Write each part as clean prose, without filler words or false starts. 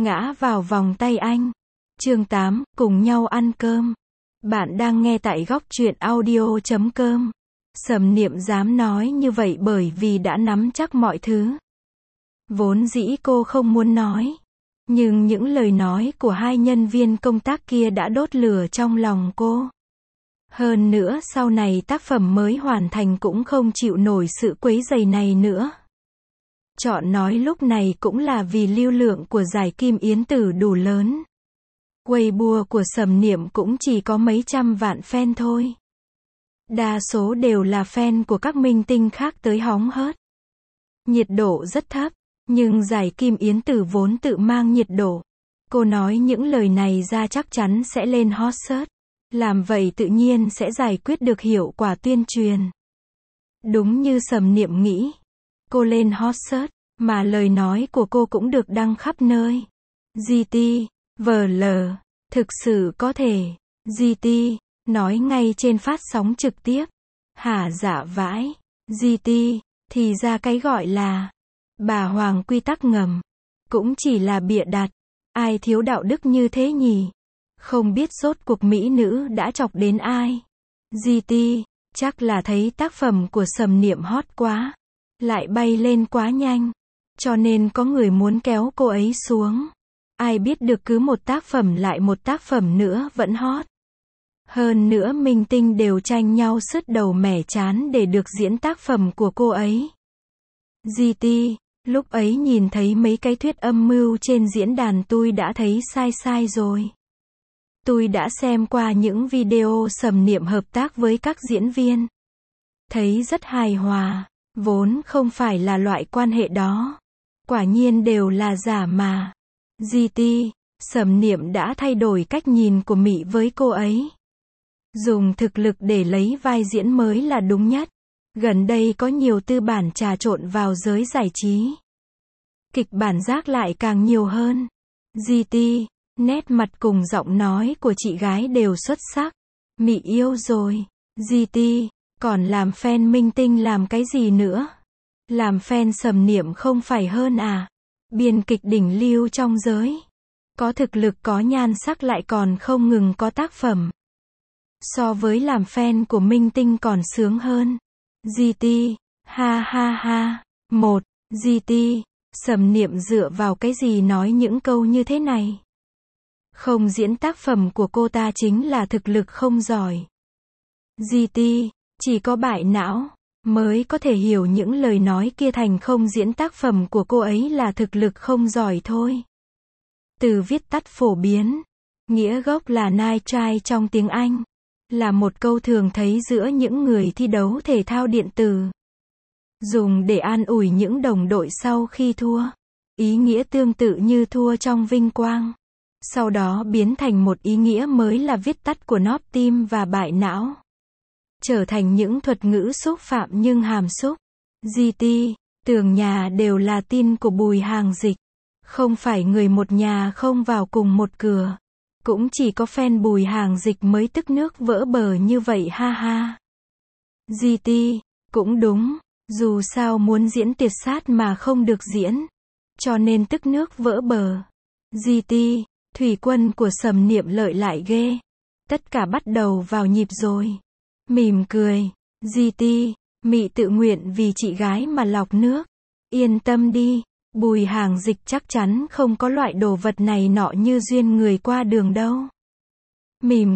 ngã vào vòng tay anh. Chương 8, cùng nhau ăn cơm. Bạn đang nghe tại góc truyện audio.com. Sầm Niệm dám nói như vậy bởi vì đã nắm chắc mọi thứ. Vốn dĩ cô không muốn nói. Nhưng những lời nói của hai nhân viên công tác kia đã đốt lửa trong lòng cô. Hơn nữa sau này tác phẩm mới hoàn thành cũng không chịu nổi sự quấy rầy này nữa. Chọn nói lúc này cũng là vì lưu lượng của giải Kim Yến Tử đủ lớn. Weibo của Sầm Niệm cũng chỉ có mấy trăm vạn fan thôi. Đa số đều là fan của các minh tinh khác tới hóng hớt. Nhiệt độ rất thấp, nhưng giải Kim Yến Tử vốn tự mang nhiệt độ. Cô nói những lời này ra chắc chắn sẽ lên hot search. Làm vậy tự nhiên sẽ giải quyết được hiệu quả tuyên truyền. Đúng như Sầm Niệm nghĩ. Cô lên hot search, mà lời nói của cô cũng được đăng khắp nơi. GT, VL, thực sự có thể. GT, nói ngay trên phát sóng trực tiếp. Hả dạ vãi. GT, thì ra cái gọi là bà Hoàng quy tắc ngầm. Cũng chỉ là bịa đặt. Ai thiếu đạo đức như thế nhỉ? Không biết rốt cuộc mỹ nữ đã chọc đến ai. GT, chắc là thấy tác phẩm của Sầm Niệm hot quá. Lại bay lên quá nhanh. Cho nên có người muốn kéo cô ấy xuống. Ai biết được cứ một tác phẩm lại một tác phẩm nữa vẫn hot. Hơn nữa minh tinh đều tranh nhau sứt đầu mẻ trán để được diễn tác phẩm của cô ấy. GT, lúc ấy nhìn thấy mấy cái thuyết âm mưu trên diễn đàn tôi đã thấy sai rồi. Tôi đã xem qua những video Sầm Niệm hợp tác với các diễn viên. Thấy rất hài hòa, vốn không phải là loại quan hệ đó. Quả nhiên đều là giả mà. GT, Sầm Niệm đã thay đổi cách nhìn của Mỹ với cô ấy. Dùng thực lực để lấy vai diễn mới là đúng nhất. Gần đây có nhiều tư bản trà trộn vào giới giải trí. Kịch bản rác lại càng nhiều hơn. GT, nét mặt cùng giọng nói của chị gái đều xuất sắc. Mị yêu rồi. GT, còn làm fan minh tinh làm cái gì nữa? Làm fan Sầm Niệm không phải hơn à? Biên kịch đỉnh lưu trong giới. Có thực lực có nhan sắc lại còn không ngừng có tác phẩm. So với làm fan của minh tinh còn sướng hơn. GT, ha ha ha. 1. GT, Sầm Niệm dựa vào cái gì nói những câu như thế này? Không diễn tác phẩm của cô ta chính là thực lực không giỏi. GT, chỉ có bại não mới có thể hiểu những lời nói kia thành không diễn tác phẩm của cô ấy là thực lực không giỏi thôi. Từ viết tắt phổ biến, nghĩa gốc là nice try trong tiếng Anh, là một câu thường thấy giữa những người thi đấu thể thao điện tử. Dùng để an ủi những đồng đội sau khi thua. Ý nghĩa tương tự như thua trong vinh quang. Sau đó biến thành một ý nghĩa mới là viết tắt của nóp tim và bại não. Trở thành những thuật ngữ xúc phạm nhưng hàm xúc. GT, tường nhà đều là tin của Bùi Hàng Dịch. Không phải người một nhà không vào cùng một cửa. Cũng chỉ có fan Bùi Hàng Dịch mới tức nước vỡ bờ như vậy ha ha. GT, cũng đúng, dù sao muốn diễn tiệt sát mà không được diễn. Cho nên tức nước vỡ bờ. GT, thủy quân của Sầm Niệm lợi lại ghê. Tất cả bắt đầu vào nhịp rồi. Mỉm cười. GT, Mị tự nguyện vì chị gái mà lọc nước. Yên tâm đi, Bùi Hàng Dịch chắc chắn không có loại đồ vật này nọ như duyên người qua đường đâu. Mỉm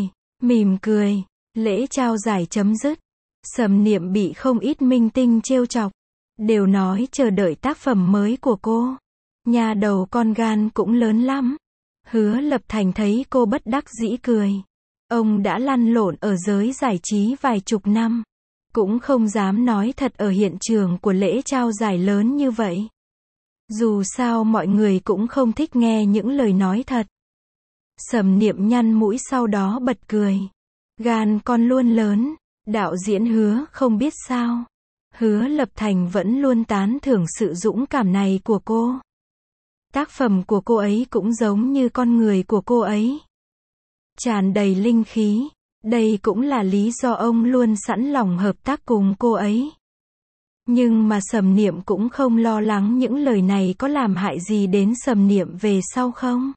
cười, lễ trao giải chấm dứt. Sầm Niệm bị không ít minh tinh trêu chọc. Đều nói chờ đợi tác phẩm mới của cô. Nhà đầu con gan cũng lớn lắm. Hứa Lập Thành thấy cô bất đắc dĩ cười. Ông đã lăn lộn ở giới giải trí vài chục năm. Cũng không dám nói thật ở hiện trường của lễ trao giải lớn như vậy. Dù sao mọi người cũng không thích nghe những lời nói thật. Sầm Niệm nhăn mũi sau đó bật cười. Gan con luôn lớn. Đạo diễn Hứa không biết sao. Hứa Lập Thành vẫn luôn tán thưởng sự dũng cảm này của cô. Tác phẩm của cô ấy cũng giống như con người của cô ấy. Tràn đầy linh khí. Đây cũng là lý do ông luôn sẵn lòng hợp tác cùng cô ấy. Nhưng mà Sầm Niệm cũng không lo lắng những lời này có làm hại gì đến Sầm Niệm về sau không.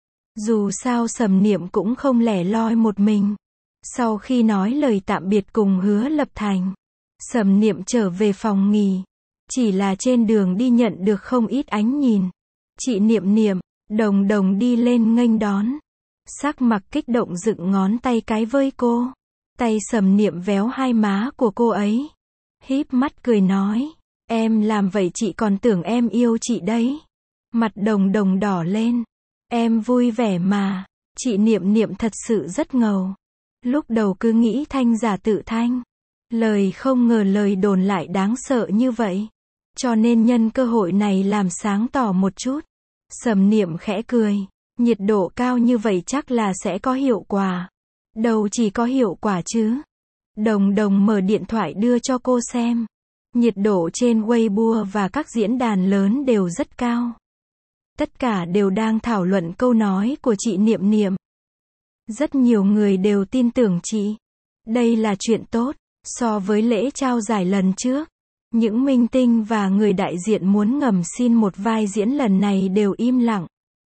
Dù sao Sầm Niệm cũng không lẻ loi một mình. Sau khi nói lời tạm biệt cùng Hứa Lập Thành, Sầm Niệm trở về phòng nghỉ. Chỉ là trên đường đi nhận được không ít ánh nhìn. Chị Niệm Niệm, Đồng Đồng đi lên nghênh đón. Sắc mặt kích động dựng ngón tay cái với cô. Tay Sầm Niệm véo hai má của cô ấy. Híp mắt cười nói, em làm vậy chị còn tưởng em yêu chị đấy. Mặt Đồng Đồng đỏ lên. Em vui vẻ mà. Chị Niệm Niệm thật sự rất ngầu. Lúc đầu cứ nghĩ thanh giả tự thanh. Lời không ngờ lời đồn lại đáng sợ như vậy. Cho nên nhân cơ hội này làm sáng tỏ một chút. Sầm Niệm khẽ cười. Nhiệt độ cao như vậy chắc là sẽ có hiệu quả. Đâu chỉ có hiệu quả chứ. Đồng Đồng mở điện thoại đưa cho cô xem. Nhiệt độ trên Weibo và các diễn đàn lớn đều rất cao. Tất cả đều đang thảo luận câu nói của chị Niệm Niệm. Rất nhiều người đều tin tưởng chị. Đây là chuyện tốt. So với lễ trao giải lần trước, những minh tinh và người đại diện muốn ngầm xin một vai diễn lần này đều im lặng.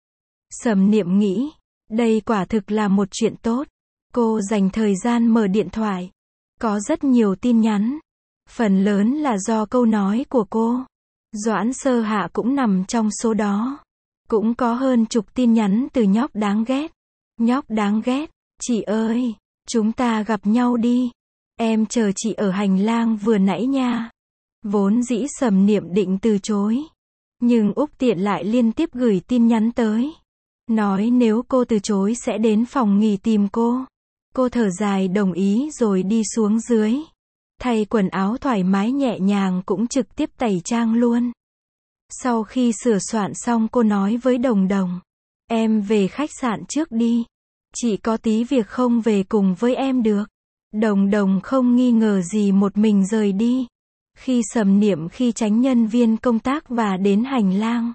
Sầm Niệm nghĩ, đây quả thực là một chuyện tốt. Cô dành thời gian mở điện thoại. Có rất nhiều tin nhắn. Phần lớn là do câu nói của cô. Doãn Sơ Hạ cũng nằm trong số đó. Cũng có hơn chục tin nhắn từ nhóc đáng ghét. Nhóc đáng ghét, chị ơi, chúng ta gặp nhau đi. Em chờ chị ở hành lang vừa nãy nha. Vốn dĩ Sầm Niệm định từ chối. Nhưng Úc Tiện lại liên tiếp gửi tin nhắn tới. Nói nếu cô từ chối sẽ đến phòng nghỉ tìm cô. Cô thở dài đồng ý rồi đi xuống dưới. Thay quần áo thoải mái nhẹ nhàng cũng trực tiếp tẩy trang luôn. Sau khi sửa soạn xong cô nói với Đồng Đồng. Em về khách sạn trước đi. Chị có tí việc không về cùng với em được. Đồng Đồng không nghi ngờ gì một mình rời đi. Khi Sầm Niệm khi tránh nhân viên công tác và đến hành lang.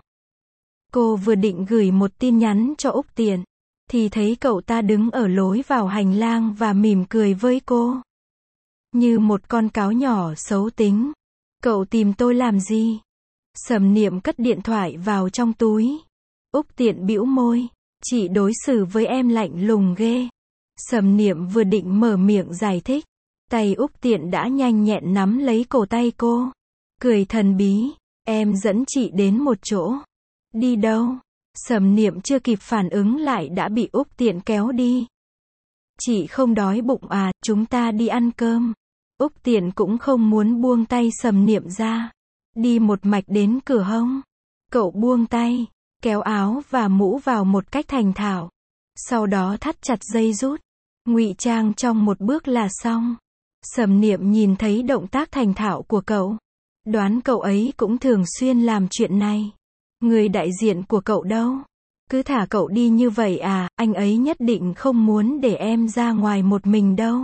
Cô vừa định gửi một tin nhắn cho Úc Tiện. Thì thấy cậu ta đứng ở lối vào hành lang và mỉm cười với cô. Như một con cáo nhỏ xấu tính. Cậu tìm tôi làm gì? Sầm Niệm cất điện thoại vào trong túi. Úc Tiện bĩu môi. Chị đối xử với em lạnh lùng ghê. Sầm Niệm vừa định mở miệng giải thích. Tay Úc Tiện đã nhanh nhẹn nắm lấy cổ tay cô. Cười thần bí. Em dẫn chị đến một chỗ. Đi đâu? Sầm Niệm chưa kịp phản ứng lại đã bị Úc Tiện kéo đi. Chị không đói bụng à, chúng ta đi ăn cơm. Úc Tiện cũng không muốn buông tay Sầm Niệm ra. Đi một mạch đến cửa hông. Cậu buông tay, kéo áo và mũ vào một cách thành thạo. Sau đó thắt chặt dây rút. Ngụy trang trong một bước là xong. Sầm Niệm nhìn thấy động tác thành thạo của cậu. Đoán cậu ấy cũng thường xuyên làm chuyện này. Người đại diện của cậu đâu? Cứ thả cậu đi như vậy à, anh ấy nhất định không muốn để em ra ngoài một mình đâu.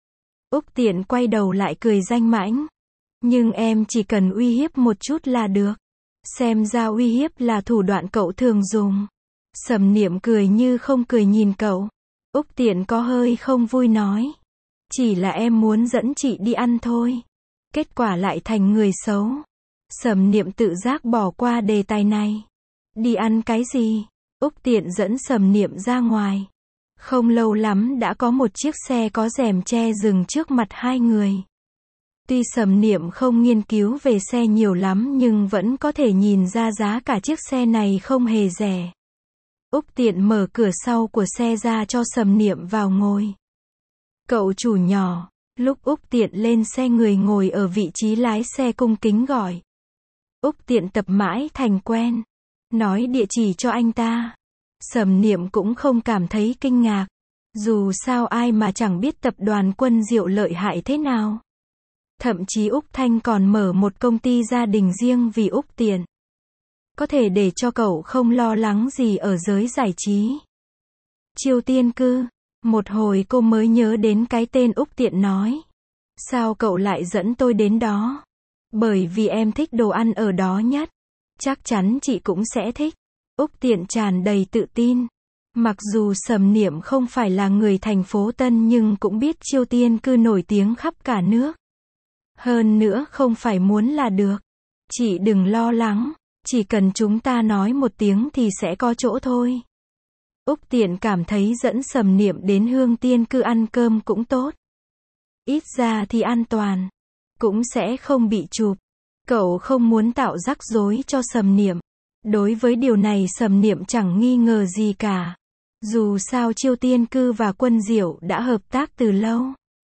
Úc Tiện quay đầu lại cười danh mãnh. Nhưng em chỉ cần uy hiếp một chút là được. Xem ra uy hiếp là thủ đoạn cậu thường dùng. Sầm Niệm cười như không cười nhìn cậu. Úc Tiện có hơi không vui nói. Chỉ là em muốn dẫn chị đi ăn thôi. Kết quả lại thành người xấu. Sầm Niệm tự giác bỏ qua đề tài này. Đi ăn cái gì? Úc Tiện dẫn Sầm Niệm ra ngoài. Không lâu lắm đã có một chiếc xe có rèm che dừng trước mặt hai người. Tuy Sầm Niệm không nghiên cứu về xe nhiều lắm nhưng vẫn có thể nhìn ra giá cả chiếc xe này không hề rẻ. Úc Tiện mở cửa sau của xe ra cho Sầm Niệm vào ngồi. Cậu chủ nhỏ. Lúc Úc Tiện lên xe người ngồi ở vị trí lái xe cung kính gọi. Úc Tiện tập mãi thành quen. Nói địa chỉ cho anh ta. Sầm Niệm cũng không cảm thấy kinh ngạc. Dù sao ai mà chẳng biết tập đoàn Quân Diệu lợi hại thế nào. Thậm chí Úc Thanh còn mở một công ty gia đình riêng vì Úc Tiện. Có thể để cho cậu không lo lắng gì ở giới giải trí. Chiêu Tiên Cư. Một hồi cô mới nhớ đến cái tên Úc Tiện nói. Sao cậu lại dẫn tôi đến đó? Bởi vì em thích đồ ăn ở đó nhất. Chắc chắn chị cũng sẽ thích. Úc Tiện tràn đầy tự tin. Mặc dù Sầm Niệm không phải là người thành phố Tân nhưng cũng biết Chiêu Tiên Cư nổi tiếng khắp cả nước. Hơn nữa không phải muốn là được. Chị đừng lo lắng, chỉ cần chúng ta nói một tiếng thì sẽ có chỗ thôi. Úc Tiện cảm thấy dẫn Sầm Niệm đến Hương Tiên Cư ăn cơm cũng tốt. Ít ra thì an toàn, cũng sẽ không bị chụp. Cậu không muốn tạo rắc rối cho Sầm Niệm. Đối với điều này Sầm Niệm chẳng nghi ngờ gì cả. Dù sao Chiêu Tiên Cư và Quân Diệu đã hợp tác từ lâu.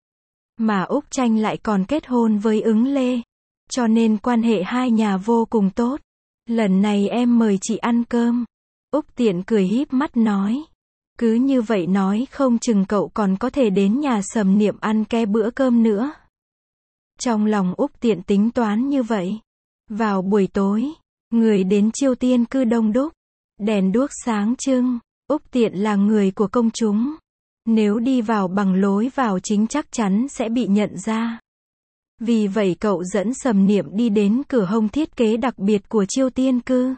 Mà Úc Tranh lại còn kết hôn với Ứng Lê. Cho nên quan hệ hai nhà vô cùng tốt. Lần này em mời chị ăn cơm. Úc Tiện cười híp mắt nói. Cứ như vậy nói không chừng cậu còn có thể đến nhà Sầm Niệm ăn ke bữa cơm nữa. Trong lòng Úc Tiện tính toán như vậy. Vào buổi tối, người đến Chiêu Tiên Cư đông đúc. Đèn đuốc sáng trưng. Úc Tiện là người của công chúng. Nếu đi vào bằng lối vào chính chắc chắn sẽ bị nhận ra. Vì vậy cậu dẫn Sầm Niệm đi đến cửa hông thiết kế đặc biệt của Chiêu Tiên Cư.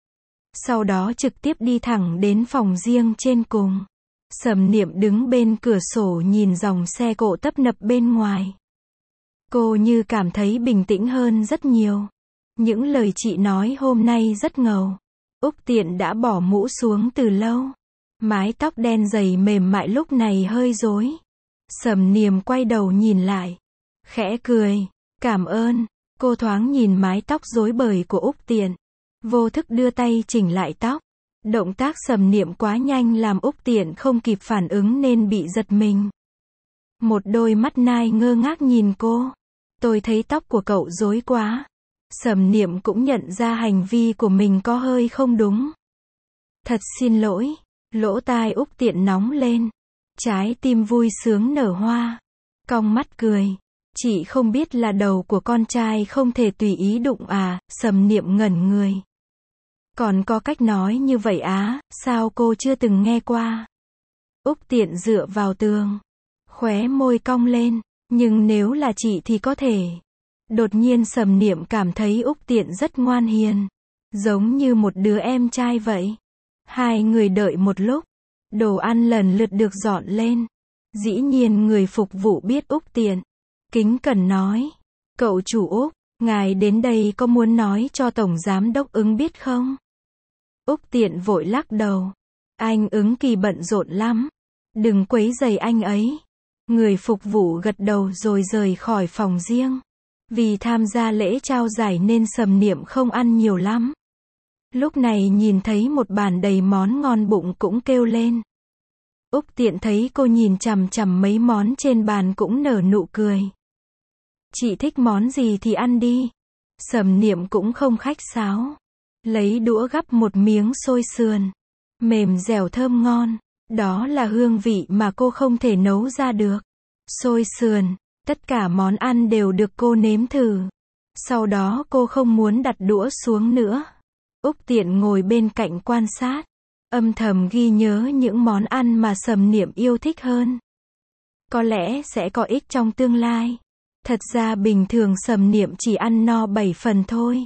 Sau đó trực tiếp đi thẳng đến phòng riêng trên cùng. Sầm Niệm đứng bên cửa sổ nhìn dòng xe cộ tấp nập bên ngoài. Cô như cảm thấy bình tĩnh hơn rất nhiều. Những lời chị nói hôm nay rất ngầu. Úc Tiện đã bỏ mũ xuống từ lâu. Mái tóc đen dày mềm mại lúc này hơi rối. Sầm Niệm quay đầu nhìn lại. Khẽ cười. Cảm ơn. Cô thoáng nhìn mái tóc rối bời của Úc Tiện. Vô thức đưa tay chỉnh lại tóc. Động tác Sầm Niệm quá nhanh làm Úc Tiện không kịp phản ứng nên bị giật mình. Một đôi mắt nai ngơ ngác nhìn cô. Tôi thấy tóc của cậu rối quá. Sầm Niệm cũng nhận ra hành vi của mình có hơi không đúng. Thật xin lỗi. Lỗ tai Úc Tiện nóng lên. Trái tim vui sướng nở hoa. Cong mắt cười. Chị không biết là đầu của con trai không thể tùy ý đụng à, Sầm Niệm ngẩn người. Còn có cách nói như vậy á, sao cô chưa từng nghe qua? Úc Tiện dựa vào tường. Khóe môi cong lên, nhưng nếu là chị thì có thể. Đột nhiên Sầm Niệm cảm thấy Úc Tiện rất ngoan hiền. Giống như một đứa em trai vậy. Hai người đợi một lúc. Đồ ăn lần lượt được dọn lên. Dĩ nhiên người phục vụ biết Úc Tiện. Kính cẩn nói. Cậu chủ Úc, ngài đến đây có muốn nói cho Tổng Giám đốc Ứng biết không? Úc Tiện vội lắc đầu. Anh Ứng Kỳ bận rộn lắm. Đừng quấy rầy anh ấy. Người phục vụ gật đầu rồi rời khỏi phòng riêng. Vì tham gia lễ trao giải nên Sầm Niệm không ăn nhiều lắm. Lúc này nhìn thấy một bàn đầy món ngon bụng cũng kêu lên. Úc Tiện thấy cô nhìn chằm chằm mấy món trên bàn cũng nở nụ cười. Chị thích món gì thì ăn đi. Sầm Niệm cũng không khách sáo. Lấy đũa gắp một miếng xôi sườn. Mềm dẻo thơm ngon. Đó là hương vị mà cô không thể nấu ra được. Xôi sườn, tất cả món ăn đều được cô nếm thử. Sau đó cô không muốn đặt đũa xuống nữa. Úc Tiện ngồi bên cạnh quan sát. Âm thầm ghi nhớ những món ăn mà Sầm Niệm yêu thích hơn. Có lẽ sẽ có ích trong tương lai. Thật ra bình thường Sầm Niệm chỉ ăn no 7 phần thôi.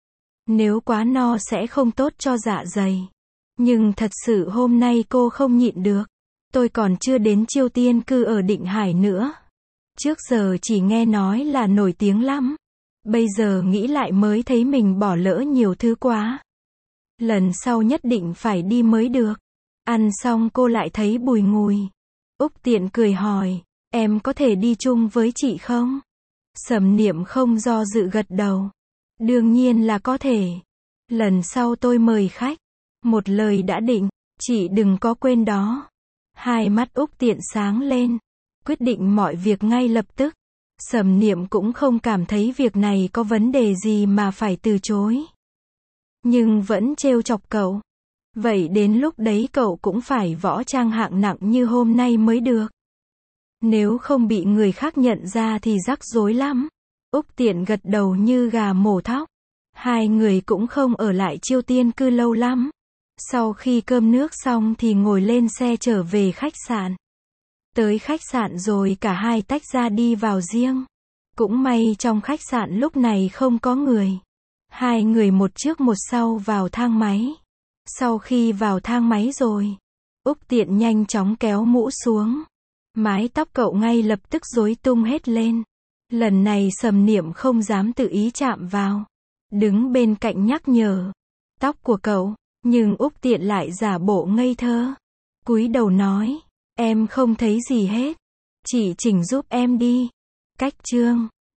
Nếu quá no sẽ không tốt cho dạ dày. Nhưng thật sự hôm nay cô không nhịn được. Tôi còn chưa đến Chiêu Tiên Cư ở Định Hải nữa. Trước giờ chỉ nghe nói là nổi tiếng lắm. Bây giờ nghĩ lại mới thấy mình bỏ lỡ nhiều thứ quá. Lần sau nhất định phải đi mới được. Ăn xong cô lại thấy bùi ngùi. Úc Tiện cười hỏi, em có thể đi chung với chị không? Sầm Niệm không do dự gật đầu. Đương nhiên là có thể. Lần sau tôi mời khách. Một lời đã định, chị đừng có quên đó. Hai mắt Úc Tiện sáng lên. Quyết định mọi việc ngay lập tức. Sầm Niệm cũng không cảm thấy việc này có vấn đề gì mà phải từ chối. Nhưng vẫn trêu chọc cậu. Vậy đến lúc đấy cậu cũng phải võ trang hạng nặng như hôm nay mới được. Nếu không bị người khác nhận ra thì rắc rối lắm. Úc Tiện gật đầu như gà mổ thóc. Hai người cũng không ở lại Chiêu Tiên Cư lâu lắm. Sau khi cơm nước xong thì ngồi lên xe trở về khách sạn. Tới khách sạn rồi cả hai tách ra đi vào riêng. Cũng may trong khách sạn lúc này không có người. Hai người một trước một sau vào thang máy. Sau khi vào thang máy rồi, Úc Tiện nhanh chóng kéo mũ xuống. Mái tóc cậu ngay lập tức rối tung hết lên. Lần này Sầm Niệm không dám tự ý chạm vào. Đứng bên cạnh nhắc nhở. Tóc của cậu. Nhưng Úc Tiện lại giả bộ ngây thơ. Cúi đầu nói. Em không thấy gì hết. Chị chỉnh giúp em đi. Cách chương.